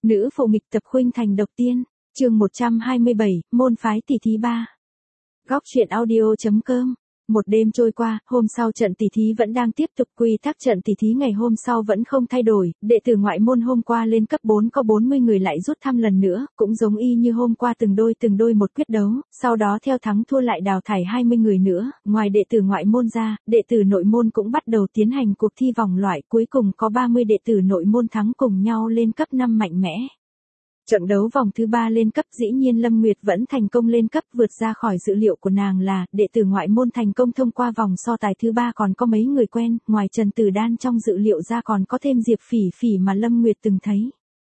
Nữ phụ nghịch tập khuynh thành độc tiên, chương 127, môn phái tỷ thí 3. Góc truyện audio.com. Một đêm trôi qua, hôm sau trận tỷ thí vẫn đang tiếp tục, quy tắc trận tỷ thí ngày hôm sau vẫn không thay đổi, đệ tử ngoại môn hôm qua lên cấp 4 có 40 người lại rút thăm lần nữa, cũng giống y như hôm qua từng đôi một quyết đấu, sau đó theo thắng thua lại đào thải 20 người nữa, ngoài đệ tử ngoại môn ra, đệ tử nội môn cũng bắt đầu tiến hành cuộc thi vòng loại, cuối cùng có 30 đệ tử nội môn thắng cùng nhau lên cấp 5 mạnh mẽ. Trận đấu vòng thứ 3 lên cấp, dĩ nhiên Lâm Nguyệt vẫn thành công lên cấp, vượt ra khỏi dự liệu của nàng là, đệ tử ngoại môn thành công thông qua vòng so tài thứ 3 còn có mấy người quen, ngoài Trần Tử Đan trong dự liệu ra còn có thêm Diệp Phỉ Phỉ mà Lâm Nguyệt từng thấy.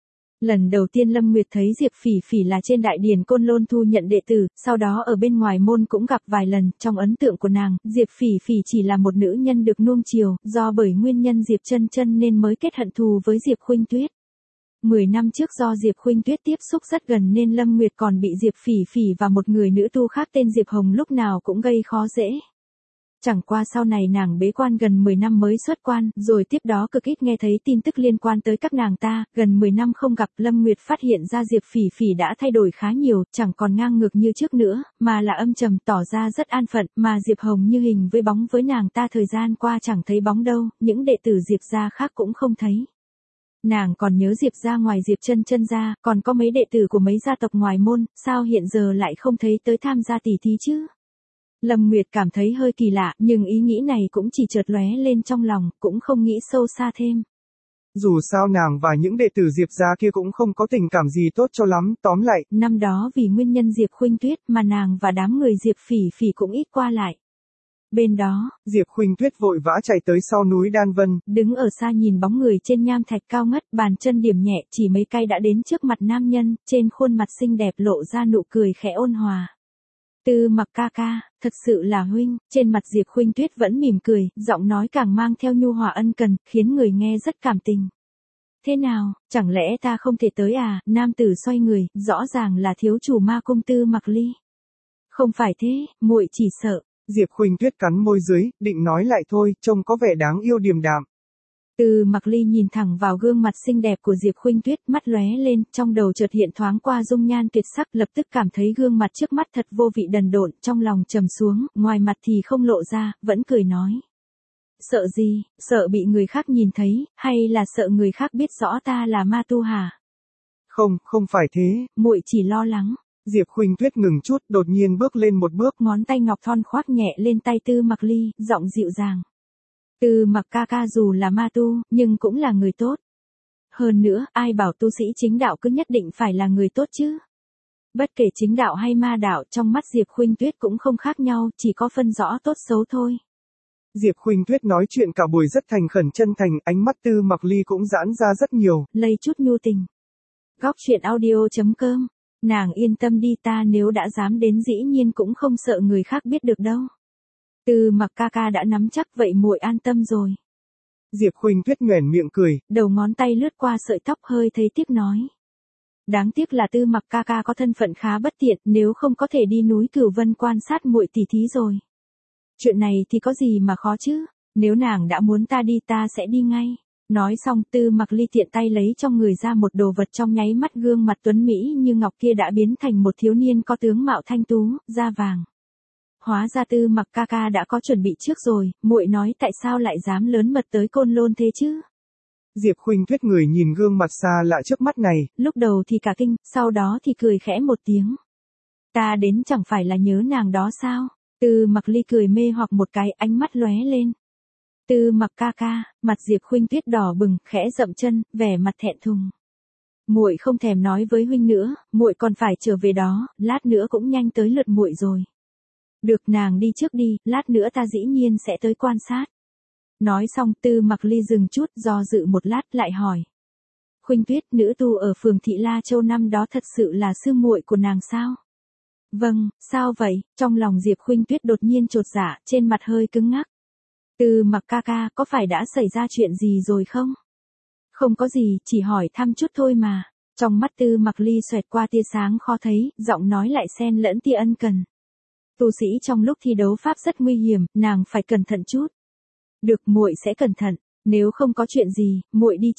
Lần đầu tiên Lâm Nguyệt thấy Diệp Phỉ Phỉ là trên đại điển Côn Lôn thu nhận đệ tử, sau đó ở bên ngoài môn cũng gặp vài lần, trong ấn tượng của nàng, Diệp Phỉ Phỉ chỉ là một nữ nhân được nuông chiều, do bởi nguyên nhân Diệp Chân Chân nên mới kết hận thù với Diệp Khuynh Tuyết. 10 năm trước do Diệp Khuynh Tuyết tiếp xúc rất gần nên Lâm Nguyệt còn bị Diệp Phỉ Phỉ và một người nữ tu khác tên Diệp Hồng lúc nào cũng gây khó dễ. Chẳng qua sau này nàng bế quan gần 10 năm mới xuất quan, rồi tiếp đó cực ít nghe thấy tin tức liên quan tới các nàng ta, gần 10 năm không gặp, Lâm Nguyệt phát hiện ra Diệp Phỉ Phỉ đã thay đổi khá nhiều, chẳng còn ngang ngược như trước nữa, mà là âm trầm tỏ ra rất an phận, mà Diệp Hồng như hình với bóng với nàng ta thời gian qua chẳng thấy bóng đâu, những đệ tử Diệp gia khác cũng không thấy. Nàng còn nhớ Diệp gia ngoài Diệp Chân Chân ra, còn có mấy đệ tử của mấy gia tộc ngoài môn, sao hiện giờ lại không thấy tới tham gia tỷ thí chứ? Lâm Nguyệt cảm thấy hơi kỳ lạ, nhưng ý nghĩ này cũng chỉ chợt lóe lên trong lòng, cũng không nghĩ sâu xa thêm. Dù sao nàng và những đệ tử Diệp gia kia cũng không có tình cảm gì tốt cho lắm, tóm lại. Năm đó vì nguyên nhân Diệp Khuynh Tuyết mà nàng và đám người Diệp Phỉ Phỉ cũng ít qua lại. Bên đó, Diệp Khuynh Tuyết vội vã chạy tới sau núi Đan Vân. Đứng ở xa nhìn bóng người trên nham thạch cao ngất, bàn chân điểm nhẹ, chỉ mấy cây đã đến trước mặt nam nhân, trên khuôn mặt xinh đẹp lộ ra nụ cười khẽ ôn hòa. Tư Mặc ca ca, thật sự là huynh, trên mặt Diệp Khuynh Tuyết vẫn mỉm cười, giọng nói càng mang theo nhu hòa ân cần, khiến người nghe rất cảm tình. Thế nào, chẳng lẽ ta không thể tới à? Nam tử xoay người, rõ ràng là thiếu chủ Ma Cung Tư Mặc Ly. Không phải thế, muội chỉ sợ. Diệp Khuynh Tuyết cắn môi dưới, định nói lại thôi, trông có vẻ đáng yêu điềm đạm. Tư Mặc Ly nhìn thẳng vào gương mặt xinh đẹp của Diệp Khuynh Tuyết, mắt lóe lên, trong đầu chợt hiện thoáng qua dung nhan tuyệt sắc, lập tức cảm thấy gương mặt trước mắt thật vô vị đần độn, trong lòng trầm xuống, ngoài mặt thì không lộ ra, vẫn cười nói. Sợ gì, sợ bị người khác nhìn thấy, hay là sợ người khác biết rõ ta là ma tu hả? Không phải thế, muội chỉ lo lắng. Diệp Khuynh Tuyết ngừng chút, đột nhiên bước lên một bước, ngón tay ngọc thon khoác nhẹ lên tay Tư Mặc Ly, giọng dịu dàng. Tư Mặc ca ca dù là ma tu, nhưng cũng là người tốt. Hơn nữa, ai bảo tu sĩ chính đạo cứ nhất định phải là người tốt chứ? Bất kể chính đạo hay ma đạo, trong mắt Diệp Khuynh Tuyết cũng không khác nhau, chỉ có phân rõ tốt xấu thôi. Diệp Khuynh Tuyết nói chuyện cả buổi rất thành khẩn chân thành, ánh mắt Tư Mặc Ly cũng giãn ra rất nhiều. Lây chút nhu tình. Góc truyện audio.com. Nàng yên tâm đi, ta nếu đã dám đến dĩ nhiên cũng không sợ người khác biết được đâu. Tư Mặc ca ca đã nắm chắc vậy muội an tâm rồi. Diệp Khuynh Tuyết nhoẻn miệng cười, đầu ngón tay lướt qua sợi tóc hơi thấy tiếc nói. Đáng tiếc là Tư Mặc ca ca có thân phận khá bất tiện, nếu không có thể đi núi Cửu Vân quan sát muội tỷ thí rồi. Chuyện này thì có gì mà khó chứ, nếu nàng đã muốn ta đi ta sẽ đi ngay. Nói xong Tư Mặc Ly tiện tay lấy trong người ra một đồ vật, trong nháy mắt gương mặt tuấn Mỹ như ngọc kia đã biến thành một thiếu niên có tướng mạo thanh tú, da vàng. Hóa ra Tư Mặc ca ca đã có chuẩn bị trước rồi, muội nói tại sao lại dám lớn mật tới Côn Lôn thế chứ? Diệp Khuynh Tuyết người nhìn gương mặt xa lạ trước mắt này. Lúc đầu thì cả kinh, sau đó thì cười khẽ một tiếng. Ta đến chẳng phải là nhớ nàng đó sao? Tư Mặc Ly cười mê hoặc một cái, ánh mắt lóe lên. Tư Mặc ca ca, mặt Diệp Khuynh Tuyết đỏ bừng, khẽ dậm chân, vẻ mặt thẹn thùng. Muội không thèm nói với huynh nữa, muội còn phải trở về đó, lát nữa cũng nhanh tới lượt muội rồi. Được, nàng đi trước đi, lát nữa ta dĩ nhiên sẽ tới quan sát. Nói xong Tư Mặc Ly dừng chút, do dự một lát lại hỏi. Khuynh Tuyết, nữ tu ở phường Thị La Châu năm đó thật sự là sư muội của nàng sao? Vâng, sao vậy? Trong lòng Diệp Khuynh Tuyết đột nhiên chột dạ, trên mặt hơi cứng ngắc. Tư Mặc ca ca, có phải đã xảy ra chuyện gì rồi không? Không có gì, chỉ hỏi thăm chút thôi mà. Trong mắt Tư Mặc Ly xoẹt qua tia sáng khó thấy, giọng nói lại xen lẫn tia ân cần. Tu sĩ trong lúc thi đấu pháp rất nguy hiểm, nàng phải cẩn thận chút. Được, muội sẽ cẩn thận, nếu không có chuyện gì, muội đi trước.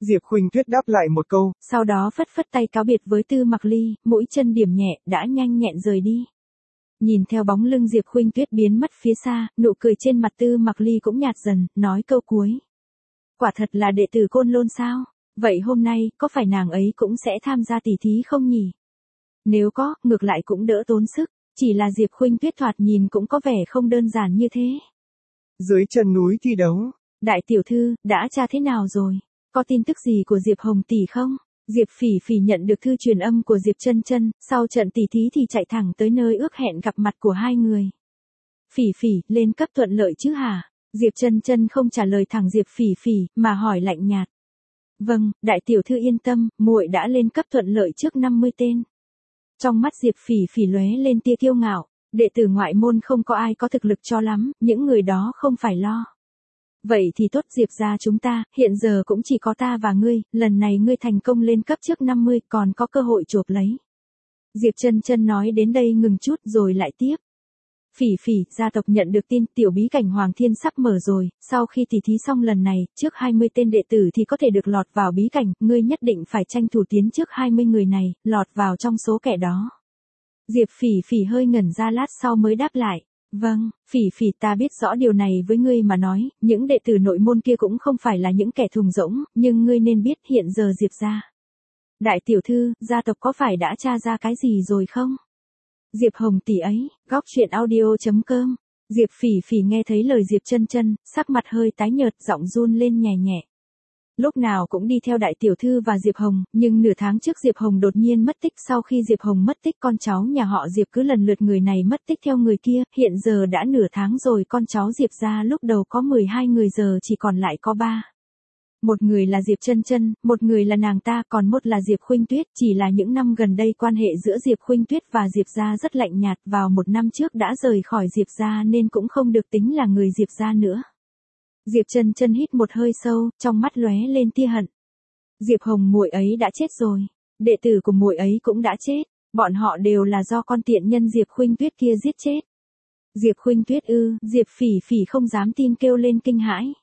Diệp Khuynh Tuyết đáp lại một câu, sau đó phất phất tay cáo biệt với Tư Mặc Ly, mũi chân điểm nhẹ, đã nhanh nhẹn rời đi. Nhìn theo bóng lưng Diệp Khuynh Tuyết biến mất phía xa, nụ cười trên mặt Tư Mặc Ly cũng nhạt dần, nói câu cuối. Quả thật là đệ tử Côn Lôn sao? Vậy hôm nay, có phải nàng ấy cũng sẽ tham gia tỷ thí không nhỉ? Nếu có, ngược lại cũng đỡ tốn sức, chỉ là Diệp Khuynh Tuyết thoạt nhìn cũng có vẻ không đơn giản như thế. Dưới chân núi thi đấu. Đại tiểu thư, đã tra thế nào rồi? Có tin tức gì của Diệp Hồng tỷ không? Diệp Phỉ Phỉ nhận được thư truyền âm của Diệp Chân Chân, sau trận tỷ thí thì chạy thẳng tới nơi ước hẹn gặp mặt của hai người. Phỉ Phỉ, lên cấp thuận lợi chứ hả? Diệp Chân Chân không trả lời thẳng Diệp Phỉ Phỉ, mà hỏi lạnh nhạt. Vâng, đại tiểu thư yên tâm, muội đã lên cấp thuận lợi trước 50 tên. Trong mắt Diệp Phỉ Phỉ lóe lên tia kiêu ngạo, đệ tử ngoại môn không có ai có thực lực cho lắm, những người đó không phải lo. Vậy thì tốt, Diệp gia chúng ta, hiện giờ cũng chỉ có ta và ngươi, lần này ngươi thành công lên cấp trước 50, còn có cơ hội chộp lấy. Diệp Chân Chân nói đến đây ngừng chút rồi lại tiếp. Phỉ Phỉ, gia tộc nhận được tin tiểu bí cảnh Hoàng Thiên sắp mở rồi, sau khi tỷ thí xong lần này, trước 20 tên đệ tử thì có thể được lọt vào bí cảnh, ngươi nhất định phải tranh thủ tiến trước 20 người này, lọt vào trong số kẻ đó. Diệp Phỉ Phỉ hơi ngẩn ra lát sau mới đáp lại. Vâng, Phỉ Phỉ, ta biết rõ điều này với ngươi mà nói, những đệ tử nội môn kia cũng không phải là những kẻ thùng rỗng, nhưng ngươi nên biết hiện giờ Diệp gia. Đại tiểu thư, gia tộc có phải đã tra ra cái gì rồi không? Diệp Hồng tỷ ấy, góc truyện audio.com. Diệp Phỉ Phỉ nghe thấy lời Diệp Chân Chân, sắc mặt hơi tái nhợt, giọng run lên nhẹ nhẹ. Lúc nào cũng đi theo đại tiểu thư và Diệp Hồng, nhưng nửa tháng trước Diệp Hồng đột nhiên mất tích, sau khi Diệp Hồng mất tích con cháu nhà họ Diệp cứ lần lượt người này mất tích theo người kia, hiện giờ đã nửa tháng rồi con cháu Diệp gia lúc đầu có 12 người giờ chỉ còn lại có 3. Một người là Diệp Chân Chân, một người là nàng ta, còn một là Diệp Khuynh Tuyết, chỉ là những năm gần đây quan hệ giữa Diệp Khuynh Tuyết và Diệp gia rất lạnh nhạt, vào một năm trước đã rời khỏi Diệp gia nên cũng không được tính là người Diệp gia nữa. Diệp Chân Chân hít một hơi sâu, trong mắt lóe lên tia hận. Diệp Hồng muội ấy đã chết rồi, đệ tử của muội ấy cũng đã chết, bọn họ đều là do con tiện nhân Diệp Khuynh Tuyết kia giết chết. Diệp Khuynh Tuyết ư? Diệp Phỉ Phỉ không dám tin kêu lên kinh hãi.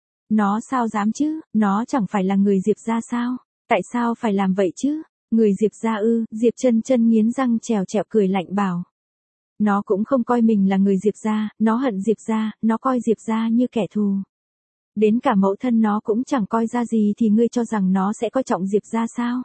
Nó sao dám chứ, nó chẳng phải là người Diệp gia sao, tại sao phải làm vậy chứ? Người Diệp gia ư? Diệp Chân Chân nghiến răng trèo trẹo cười lạnh bảo. Nó cũng không coi mình là người Diệp gia, nó hận Diệp gia, nó coi Diệp gia như kẻ thù. Đến cả mẫu thân nó cũng chẳng coi ra gì thì ngươi cho rằng nó sẽ coi trọng Diệp gia sao?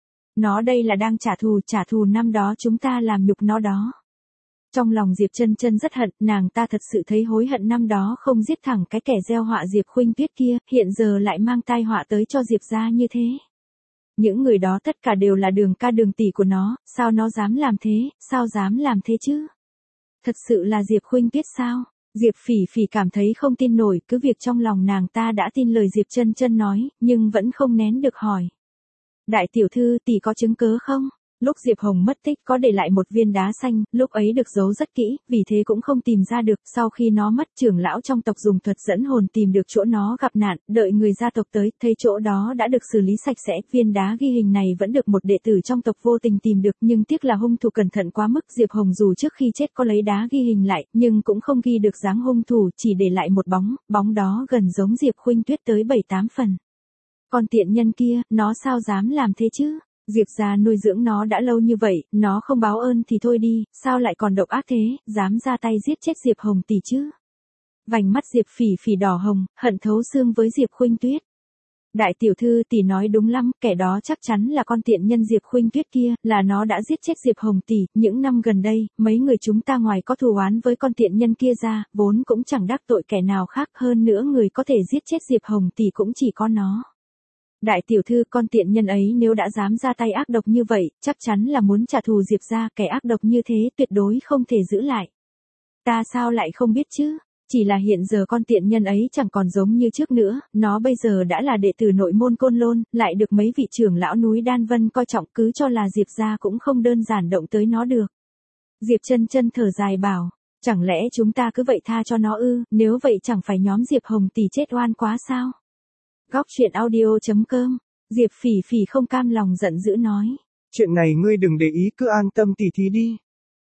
Nó đây là đang trả thù năm đó chúng ta làm nhục nó đó. Trong lòng Diệp Chân Chân rất hận, nàng ta thật sự thấy hối hận năm đó không giết thẳng cái kẻ gieo họa Diệp Khuynh Tuyết kia, hiện giờ lại mang tai họa tới cho Diệp gia như thế. Những người đó tất cả đều là đường ca đường tỷ của nó, sao nó dám làm thế, sao dám làm thế chứ? Thật sự là Diệp Khuynh Tuyết sao? Diệp Phỉ Phỉ cảm thấy không tin nổi, cứ việc trong lòng nàng ta đã tin lời Diệp Chân Chân nói, nhưng vẫn không nén được hỏi. Đại tiểu thư, tỷ có chứng cớ không? Lúc Diệp Hồng mất tích có để lại một viên đá xanh, lúc ấy được giấu rất kỹ, vì thế cũng không tìm ra được, sau khi nó mất trưởng lão trong tộc dùng thuật dẫn hồn tìm được chỗ nó gặp nạn, đợi người gia tộc tới, thấy chỗ đó đã được xử lý sạch sẽ, viên đá ghi hình này vẫn được một đệ tử trong tộc vô tình tìm được, nhưng tiếc là hung thủ cẩn thận quá mức, Diệp Hồng dù trước khi chết có lấy đá ghi hình lại, nhưng cũng không ghi được dáng hung thủ, chỉ để lại một bóng đó gần giống Diệp Khuynh Tuyết tới 7-8 phần. Còn tiện nhân kia, nó sao dám làm thế chứ? Diệp gia nuôi dưỡng nó đã lâu như vậy, nó không báo ơn thì thôi đi, sao lại còn độc ác thế, dám ra tay giết chết Diệp Hồng tỷ chứ? Vành mắt Diệp Phỉ Phỉ đỏ hồng, hận thấu xương với Diệp Khuynh Tuyết. Đại tiểu thư tỷ nói đúng lắm, kẻ đó chắc chắn là con tiện nhân Diệp Khuynh Tuyết kia, là nó đã giết chết Diệp Hồng tỷ, những năm gần đây, mấy người chúng ta ngoài có thù oán với con tiện nhân kia ra, vốn cũng chẳng đắc tội kẻ nào khác, hơn nữa người có thể giết chết Diệp Hồng tỷ cũng chỉ có nó. Đại tiểu thư, con tiện nhân ấy nếu đã dám ra tay ác độc như vậy, chắc chắn là muốn trả thù Diệp gia, kẻ ác độc như thế tuyệt đối không thể giữ lại. Ta sao lại không biết chứ? Chỉ là hiện giờ con tiện nhân ấy chẳng còn giống như trước nữa, nó bây giờ đã là đệ tử nội môn Côn Lôn, lại được mấy vị trưởng lão núi Đan Vân coi trọng, cứ cho là Diệp gia cũng không đơn giản động tới nó được. Diệp Chân Chân thở dài bảo, chẳng lẽ chúng ta cứ vậy tha cho nó ư, nếu vậy chẳng phải nhóm Diệp Hồng tỷ chết oan quá sao? Góc truyện audio.com. Diệp Phỉ Phỉ không cam lòng giận dữ nói. Chuyện này ngươi đừng để ý, cứ an tâm tỉ thí đi.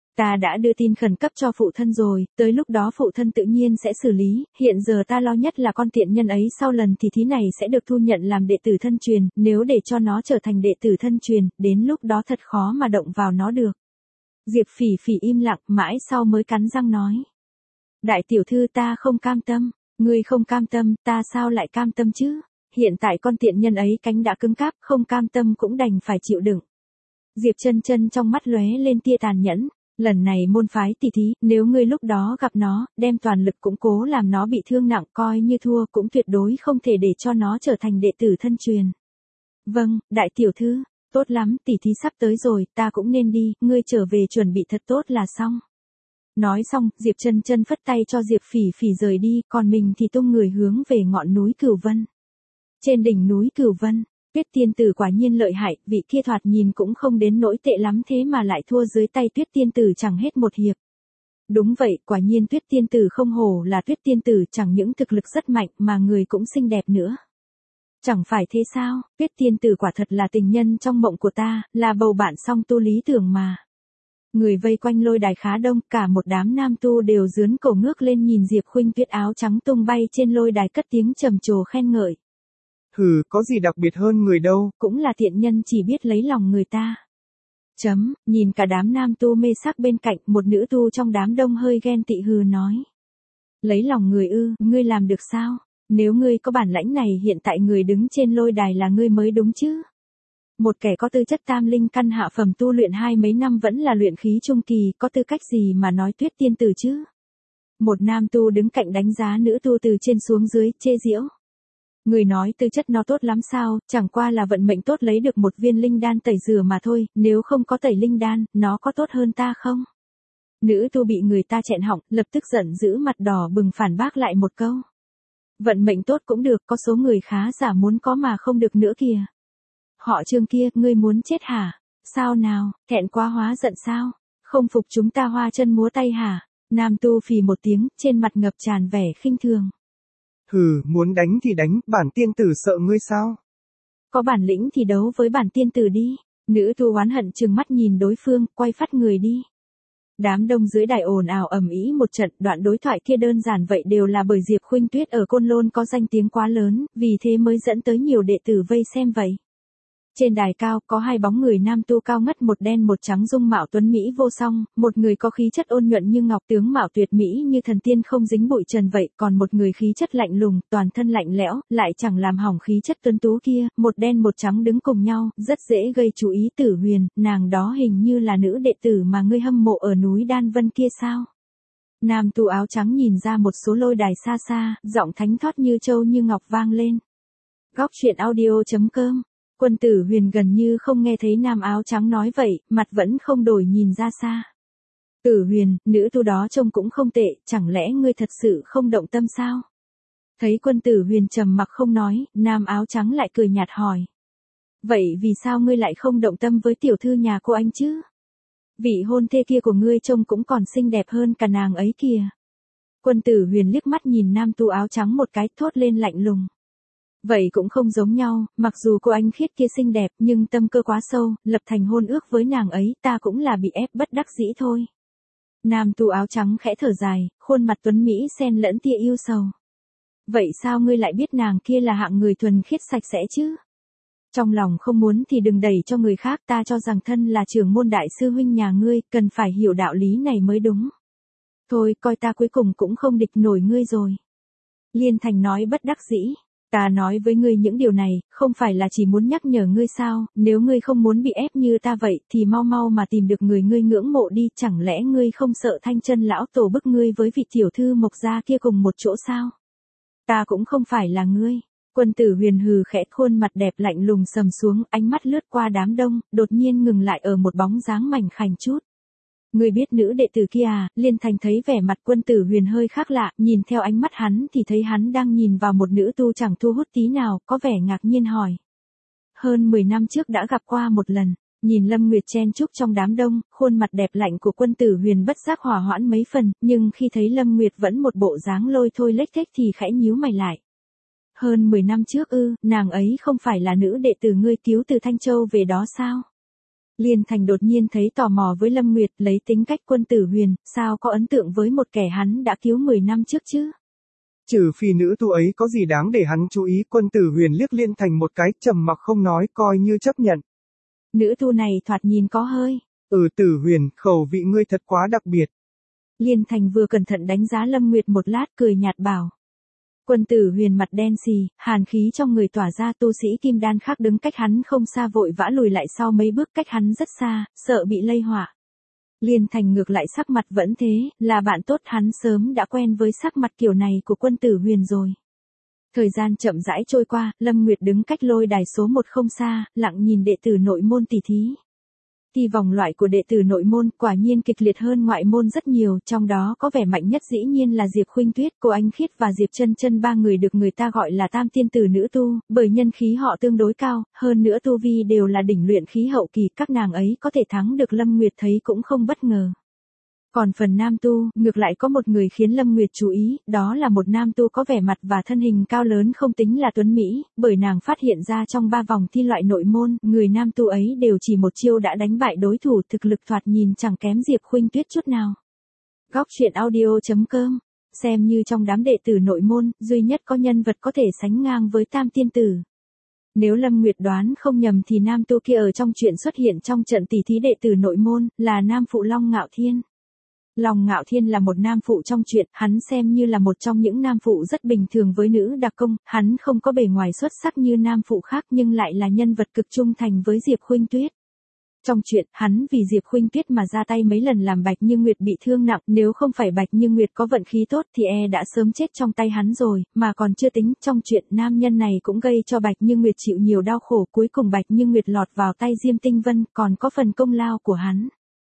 Ta đã đưa tin khẩn cấp cho phụ thân rồi, tới lúc đó phụ thân tự nhiên sẽ xử lý, hiện giờ ta lo nhất là con tiện nhân ấy sau lần thì thí này sẽ được thu nhận làm đệ tử thân truyền, nếu để cho nó trở thành đệ tử thân truyền, đến lúc đó thật khó mà động vào nó được. Diệp Phỉ Phỉ im lặng, mãi sau mới cắn răng nói. Đại tiểu thư, ta không cam tâm, ngươi không cam tâm, ta sao lại cam tâm chứ? Hiện tại con tiện nhân ấy cánh đã cứng cáp, không cam tâm cũng đành phải chịu đựng. Diệp Chân Chân trong mắt lóe lên tia tàn nhẫn, lần này môn phái tỷ thí, nếu ngươi lúc đó gặp nó, đem toàn lực cũng cố làm nó bị thương nặng, coi như thua cũng tuyệt đối không thể để cho nó trở thành đệ tử thân truyền. Vâng, đại tiểu thư, tốt lắm, tỷ thí sắp tới rồi, ta cũng nên đi, ngươi trở về chuẩn bị thật tốt là xong. Nói xong, Diệp Chân Chân phất tay cho Diệp Phỉ Phỉ rời đi, còn mình thì tung người hướng về ngọn núi Cửu Vân. Trên đỉnh núi Cửu Vân, Tuyết Tiên Tử quả nhiên lợi hại, vị kia thoạt nhìn cũng không đến nỗi tệ lắm thế mà lại thua dưới tay Tuyết Tiên Tử chẳng hết một hiệp. Đúng vậy, quả nhiên Tuyết Tiên Tử không hổ là Tuyết Tiên Tử, chẳng những thực lực rất mạnh mà người cũng xinh đẹp nữa. Chẳng phải thế sao, Tuyết Tiên Tử quả thật là tình nhân trong mộng của ta, là bầu bạn song tu lý tưởng mà. Người vây quanh lôi đài khá đông, cả một đám nam tu đều dướn cổ ngước lên nhìn Diệp Khuynh Tuyết áo trắng tung bay trên lôi đài cất tiếng trầm trồ khen ngợi. Hừ, có gì đặc biệt hơn người đâu. Cũng là tiện nhân chỉ biết lấy lòng người ta. Nhìn cả đám nam tu mê sắc bên cạnh, một nữ tu trong đám đông hơi ghen tị hừ nói. Lấy lòng người ư, ngươi làm được sao? Nếu ngươi có bản lãnh này hiện tại người đứng trên lôi đài là ngươi mới đúng chứ. Một kẻ có tư chất tam linh căn hạ phẩm tu luyện 20 mấy năm vẫn là luyện khí trung kỳ, có tư cách gì mà nói Tuyết Tiên Tử chứ? Một nam tu đứng cạnh đánh giá nữ tu từ trên xuống dưới, chê giễu. Người nói tư chất nó tốt lắm sao, chẳng qua là vận mệnh tốt lấy được một viên linh đan tẩy rửa mà thôi, nếu không có tẩy linh đan, nó có tốt hơn ta không? Nữ tu bị người ta chẹn họng, lập tức giận dữ mặt đỏ bừng phản bác lại một câu. Vận mệnh tốt cũng được, có số người khá giả muốn có mà không được nữa kìa. Họ Trương kia, ngươi muốn chết hả? Sao nào, thẹn quá hóa giận sao? Không phục chúng ta hoa chân múa tay hả? Nam tu phì một tiếng, trên mặt ngập tràn vẻ khinh thường. Hừ, muốn đánh thì đánh, bản tiên tử sợ ngươi sao? Có bản lĩnh thì đấu với bản tiên tử đi. Nữ tu oán hận trừng mắt nhìn đối phương, quay phát người đi. Đám đông dưới đài ồn ào ầm ĩ một trận, đoạn đối thoại kia đơn giản vậy đều là bởi Diệp Khuynh Tuyết ở Côn Lôn có danh tiếng quá lớn, vì thế mới dẫn tới nhiều đệ tử vây xem vậy. Trên đài cao có hai bóng người nam tu cao ngất, một đen một trắng, dung mạo tuấn mỹ vô song, một người có khí chất ôn nhuận như ngọc, tướng mạo tuyệt mỹ như thần tiên không dính bụi trần vậy, còn một người khí chất lạnh lùng, toàn thân lạnh lẽo, lại chẳng làm hỏng khí chất tuấn tú kia, một đen một trắng đứng cùng nhau, rất dễ gây chú ý. Tử Huyền, nàng đó hình như là nữ đệ tử mà ngươi hâm mộ ở núi Đan Vân kia sao? Nam tu áo trắng nhìn ra một số lôi đài xa xa, giọng thánh thót như châu như ngọc vang lên. Góc truyện audio.com. Quân Tử Huyền gần như không nghe thấy nam áo trắng nói vậy, mặt vẫn không đổi nhìn ra xa. Tử Huyền, nữ tu đó trông cũng không tệ, chẳng lẽ ngươi thật sự không động tâm sao? Thấy Quân Tử Huyền trầm mặc không nói, nam áo trắng lại cười nhạt hỏi. Vậy vì sao ngươi lại không động tâm với tiểu thư nhà cô anh chứ? Vị hôn thê kia của ngươi trông cũng còn xinh đẹp hơn cả nàng ấy kìa. Quân Tử Huyền liếc mắt nhìn nam tu áo trắng một cái, thốt lên lạnh lùng. Vậy cũng không giống nhau, mặc dù cô anh khiết kia xinh đẹp nhưng tâm cơ quá sâu, lập thành hôn ước với nàng ấy, ta cũng là bị ép bất đắc dĩ thôi. Nam tu áo trắng khẽ thở dài, khuôn mặt tuấn mỹ xen lẫn tia yêu sầu. Vậy sao ngươi lại biết nàng kia là hạng người thuần khiết sạch sẽ chứ? Trong lòng không muốn thì đừng đẩy cho người khác, ta cho rằng thân là trưởng môn đại sư huynh nhà ngươi, cần phải hiểu đạo lý này mới đúng. Thôi, coi ta cuối cùng cũng không địch nổi ngươi rồi. Liên Thành nói bất đắc dĩ. Ta nói với ngươi những điều này, không phải là chỉ muốn nhắc nhở ngươi sao, nếu ngươi không muốn bị ép như ta vậy, thì mau mau mà tìm được người ngươi ngưỡng mộ đi, chẳng lẽ ngươi không sợ Thanh Chân lão tổ bức ngươi với vị tiểu thư Mộc gia kia cùng một chỗ sao? Ta cũng không phải là ngươi. Quân Tử Huyền hừ khẽ, khuôn mặt đẹp lạnh lùng sầm xuống, ánh mắt lướt qua đám đông, đột nhiên ngừng lại ở một bóng dáng mảnh khảnh chút. Ngươi biết nữ đệ tử kia à? Liên Thành thấy vẻ mặt Quân Tử Huyền hơi khác lạ, nhìn theo ánh mắt hắn thì thấy hắn đang nhìn vào một nữ tu chẳng thu hút tí nào, có vẻ ngạc nhiên hỏi. Hơn 10 năm trước đã gặp qua một lần, nhìn Lâm Nguyệt chen chúc trong đám đông, khuôn mặt đẹp lạnh của Quân Tử Huyền bất giác hỏa hoãn mấy phần, nhưng khi thấy Lâm Nguyệt vẫn một bộ dáng lôi thôi lếch thếch thì khẽ nhíu mày lại. Hơn 10 năm trước ư, nàng ấy không phải là nữ đệ tử ngươi cứu từ Thanh Châu về đó sao? Liên Thành đột nhiên thấy tò mò với Lâm Nguyệt, lấy tính cách Quân Tử Huyền, sao có ấn tượng với một kẻ hắn đã cứu 10 năm trước chứ? Trừ phi nữ tu ấy có gì đáng để hắn chú ý, Quân Tử Huyền liếc Liên Thành một cái, trầm mặc không nói, coi như chấp nhận. Nữ tu này thoạt nhìn có hơi. Tử Huyền, khẩu vị ngươi thật quá đặc biệt. Liên Thành vừa cẩn thận đánh giá Lâm Nguyệt một lát, cười nhạt bảo. Quân Tử Huyền mặt đen xì, hàn khí trong người tỏa ra, tu sĩ kim đan khác đứng cách hắn không xa vội vã lùi lại sau mấy bước, cách hắn rất xa, sợ bị lây họa. Liên Thành ngược lại sắc mặt vẫn thế, là bạn tốt, hắn sớm đã quen với sắc mặt kiểu này của Quân Tử Huyền rồi. Thời gian chậm rãi trôi qua, Lâm Nguyệt đứng cách lôi đài số 1 không xa, lặng nhìn đệ tử nội môn tỉ thí. Thì vòng loại của đệ tử nội môn quả nhiên kịch liệt hơn ngoại môn rất nhiều, trong đó có vẻ mạnh nhất dĩ nhiên là Diệp Khuynh Tuyết, cô Anh Khiết và Diệp Chân Chân, ba người được người ta gọi là tam tiên tử nữ tu, bởi nhân khí họ tương đối cao, hơn nữa tu vi đều là đỉnh luyện khí hậu kỳ, các nàng ấy có thể thắng được Lâm Nguyệt thấy cũng không bất ngờ. Còn phần nam tu, ngược lại có một người khiến Lâm Nguyệt chú ý, đó là một nam tu có vẻ mặt và thân hình cao lớn không tính là tuấn Mỹ, bởi nàng phát hiện ra trong 3 vòng thi loại nội môn, người nam tu ấy đều chỉ một chiêu đã đánh bại đối thủ, thực lực thoạt nhìn chẳng kém Diệp Khuynh Tuyết chút nào. Góc truyện audio.com, xem như trong đám đệ tử nội môn, duy nhất có nhân vật có thể sánh ngang với tam tiên tử. Nếu Lâm Nguyệt đoán không nhầm thì nam tu kia ở trong chuyện xuất hiện trong trận tỷ thí đệ tử nội môn, là nam phụ Long Ngạo Thiên. Long Ngạo Thiên là một nam phụ trong truyện, hắn xem như là một trong những nam phụ rất bình thường với nữ đặc công, hắn không có bề ngoài xuất sắc như nam phụ khác nhưng lại là nhân vật cực trung thành với Diệp Khuynh Tuyết. Trong truyện, hắn vì Diệp Khuynh Tuyết mà ra tay mấy lần làm Bạch Như Nguyệt bị thương nặng, nếu không phải Bạch Như Nguyệt có vận khí tốt thì đã sớm chết trong tay hắn rồi, mà còn chưa tính, trong truyện nam nhân này cũng gây cho Bạch Như Nguyệt chịu nhiều đau khổ, cuối cùng Bạch Như Nguyệt lọt vào tay Diêm Tinh Vân, còn có phần công lao của hắn.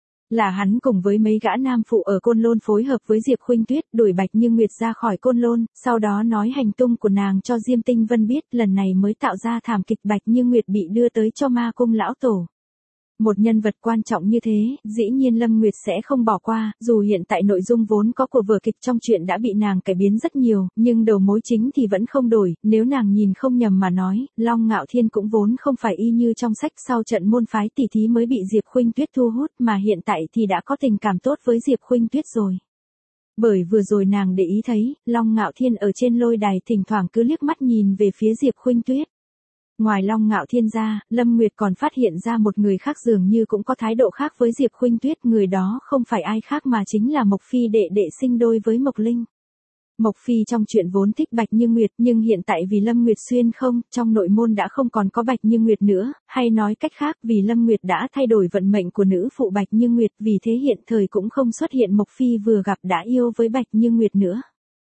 Là hắn cùng với mấy gã nam phụ ở Côn Lôn phối hợp với Diệp Khuynh Tuyết đuổi Bạch Như Nguyệt ra khỏi Côn Lôn, sau đó nói hành tung của nàng cho Diêm Tinh Vân biết, lần này mới tạo ra thảm kịch Bạch Như Nguyệt bị đưa tới cho Ma Cung lão tổ. Một nhân vật quan trọng như thế, dĩ nhiên Lâm Nguyệt sẽ không bỏ qua, dù hiện tại nội dung vốn có của vở kịch trong truyện đã bị nàng cải biến rất nhiều, nhưng đầu mối chính thì vẫn không đổi, nếu nàng nhìn không nhầm mà nói, Long Ngạo Thiên cũng vốn không phải y như trong sách sau trận môn phái tỷ thí mới bị Diệp Khuynh Tuyết thu hút, mà hiện tại thì đã có tình cảm tốt với Diệp Khuynh Tuyết rồi. Bởi vừa rồi nàng để ý thấy, Long Ngạo Thiên ở trên lôi đài thỉnh thoảng cứ liếc mắt nhìn về phía Diệp Khuynh Tuyết. Ngoài Long Ngạo Thiên ra, Lâm Nguyệt còn phát hiện ra một người khác dường như cũng có thái độ khác với Diệp Khuynh Tuyết, người đó không phải ai khác mà chính là Mộc Phi, đệ sinh đôi với Mộc Linh. Mộc Phi trong chuyện vốn thích Bạch Như Nguyệt nhưng hiện tại vì Lâm Nguyệt xuyên không, trong nội môn đã không còn có Bạch Như Nguyệt nữa, hay nói cách khác vì Lâm Nguyệt đã thay đổi vận mệnh của nữ phụ Bạch Như Nguyệt, vì thế hiện thời cũng không xuất hiện Mộc Phi vừa gặp đã yêu với Bạch Như Nguyệt nữa.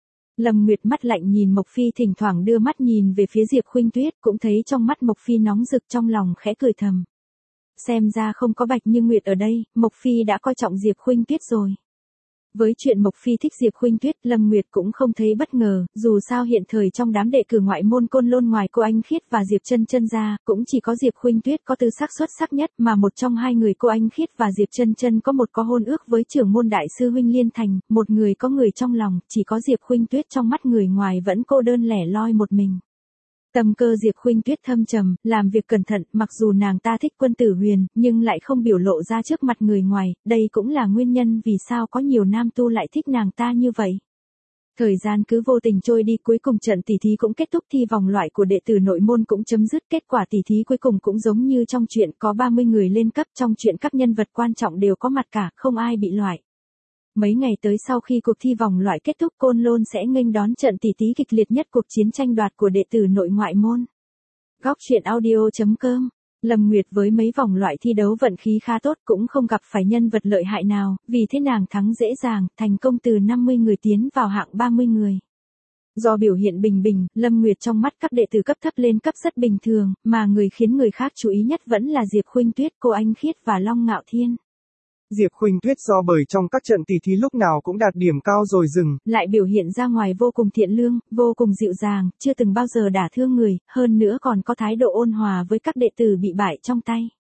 Lâm Nguyệt mắt lạnh nhìn Mộc Phi, thỉnh thoảng đưa mắt nhìn về phía Diệp Khuynh Tuyết, cũng thấy trong mắt Mộc Phi nóng rực, trong lòng khẽ cười thầm. Xem ra không có Bạch Như Nguyệt ở đây, Mộc Phi đã coi trọng Diệp Khuynh Tuyết rồi. Với chuyện Mộc Phi thích Diệp Khuynh Tuyết, Lâm Nguyệt cũng không thấy bất ngờ, dù sao hiện thời trong đám đệ cử ngoại môn Côn Lôn ngoài cô Anh Khiết và Diệp Chân Chân ra, cũng chỉ có Diệp Khuynh Tuyết có tư sắc xuất sắc nhất, mà một trong hai người cô Anh Khiết và Diệp Chân Chân có một có hôn ước với trưởng môn đại sư huynh Liên Thành, một người có người trong lòng, chỉ có Diệp Khuynh Tuyết trong mắt người ngoài vẫn cô đơn lẻ loi một mình. Tâm cơ Diệp Khuynh Tuyết thâm trầm, làm việc cẩn thận, mặc dù nàng ta thích Quân Tử Huyền, nhưng lại không biểu lộ ra trước mặt người ngoài, đây cũng là nguyên nhân vì sao có nhiều nam tu lại thích nàng ta như vậy. Thời gian cứ vô tình trôi đi, cuối cùng trận tỷ thí cũng kết thúc, thi vòng loại của đệ tử nội môn cũng chấm dứt, kết quả tỷ thí cuối cùng cũng giống như trong truyện, có 30 người lên cấp, trong truyện các nhân vật quan trọng đều có mặt cả, không ai bị loại. Mấy ngày tới sau khi cuộc thi vòng loại kết thúc, Côn Lôn sẽ nghênh đón trận tỷ thí kịch liệt nhất cuộc chiến tranh đoạt của đệ tử nội ngoại môn. Góc truyện audio.com, Lâm Nguyệt với mấy vòng loại thi đấu vận khí khá tốt, cũng không gặp phải nhân vật lợi hại nào, vì thế nàng thắng dễ dàng, thành công từ 50 người tiến vào hạng 30 người. Do biểu hiện bình bình, Lâm Nguyệt trong mắt các đệ tử cấp thấp lên cấp rất bình thường, mà người khiến người khác chú ý nhất vẫn là Diệp Khuynh Tuyết, cô Anh Khiết và Long Ngạo Thiên. Diệp Khuynh Tuyết do bởi trong các trận tỷ thí lúc nào cũng đạt điểm cao rồi dừng, lại biểu hiện ra ngoài vô cùng thiện lương, vô cùng dịu dàng, chưa từng bao giờ đả thương người, hơn nữa còn có thái độ ôn hòa với các đệ tử bị bại trong tay.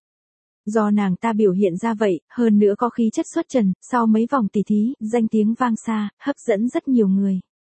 Do nàng ta biểu hiện ra vậy, hơn nữa có khí chất xuất trần, sau mấy vòng tỷ thí, danh tiếng vang xa, hấp dẫn rất nhiều người.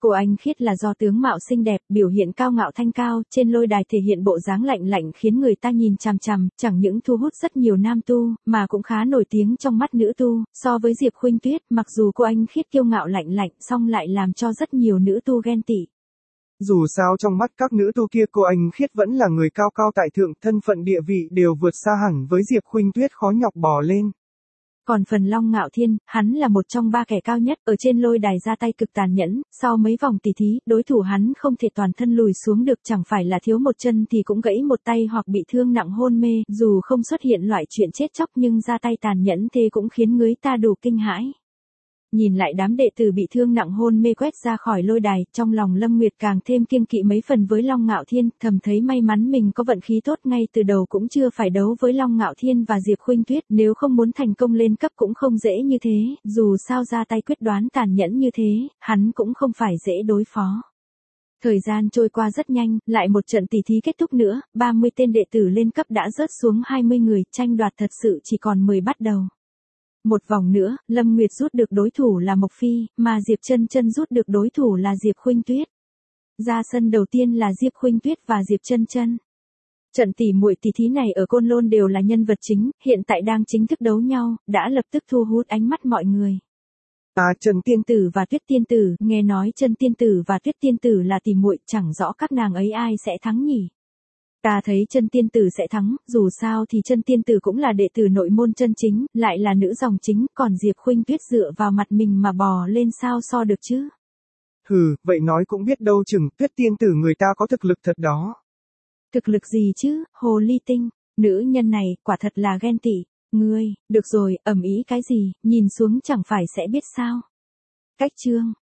Cô Anh Khiết là do tướng mạo xinh đẹp, biểu hiện cao ngạo thanh cao, trên lôi đài thể hiện bộ dáng lạnh lạnh khiến người ta nhìn chằm chằm, chẳng những thu hút rất nhiều nam tu, mà cũng khá nổi tiếng trong mắt nữ tu. So với Diệp Khuynh Tuyết, mặc dù cô Anh Khiết kiêu ngạo lạnh lạnh, song lại làm cho rất nhiều nữ tu ghen tị. Dù sao trong mắt các nữ tu kia cô Anh Khiết vẫn là người cao cao tại thượng, thân phận địa vị đều vượt xa hẳn với Diệp Khuynh Tuyết khó nhọc bò lên. Còn phần Long Ngạo Thiên, hắn là một trong ba kẻ cao nhất, ở trên lôi đài ra tay cực tàn nhẫn, sau mấy vòng tỉ thí, đối thủ hắn không thể toàn thân lùi xuống được, chẳng phải là thiếu một chân thì cũng gãy một tay hoặc bị thương nặng hôn mê, dù không xuất hiện loại chuyện chết chóc nhưng ra tay tàn nhẫn thế cũng khiến người ta đủ kinh hãi. Nhìn lại đám đệ tử bị thương nặng hôn mê quét ra khỏi lôi đài, trong lòng Lâm Nguyệt càng thêm kiêng kỵ mấy phần với Long Ngạo Thiên, thầm thấy may mắn mình có vận khí tốt ngay từ đầu cũng chưa phải đấu với Long Ngạo Thiên và Diệp Khuynh Tuyết, nếu không muốn thành công lên cấp cũng không dễ như thế, dù sao ra tay quyết đoán tàn nhẫn như thế, hắn cũng không phải dễ đối phó. Thời gian trôi qua rất nhanh, lại một trận tỉ thí kết thúc nữa, 30 tên đệ tử lên cấp đã rớt xuống 20 người, tranh đoạt thật sự chỉ còn 10 bắt đầu. Một vòng nữa, Lâm Nguyệt rút được đối thủ là Mộc Phi, mà Diệp Chân Chân rút được đối thủ là Diệp Khuynh Tuyết. Ra sân đầu tiên là Diệp Khuynh Tuyết và Diệp Chân Chân. Trận tỉ muội tỉ thí này ở Côn Lôn đều là nhân vật chính, hiện tại đang chính thức đấu nhau, đã lập tức thu hút ánh mắt mọi người. Trần Tiên Tử và Tuyết Tiên Tử, nghe nói Chân Tiên Tử và Tuyết Tiên Tử là tỉ muội, chẳng rõ các nàng ấy ai sẽ thắng nhỉ? Ta thấy Chân Tiên Tử sẽ thắng, dù sao thì Chân Tiên Tử cũng là đệ tử nội môn chân chính, lại là nữ dòng chính, còn Diệp Khuynh Tuyết dựa vào mặt mình mà bò lên sao so được chứ? Hừ, vậy nói cũng biết đâu chừng, Tuyết Tiên Tử người ta có thực lực thật đó. Thực lực gì chứ, hồ ly tinh, nữ nhân này, quả thật là ghen tị. Ngươi, được rồi, ầm ĩ cái gì, nhìn xuống chẳng phải sẽ biết sao. Cách chương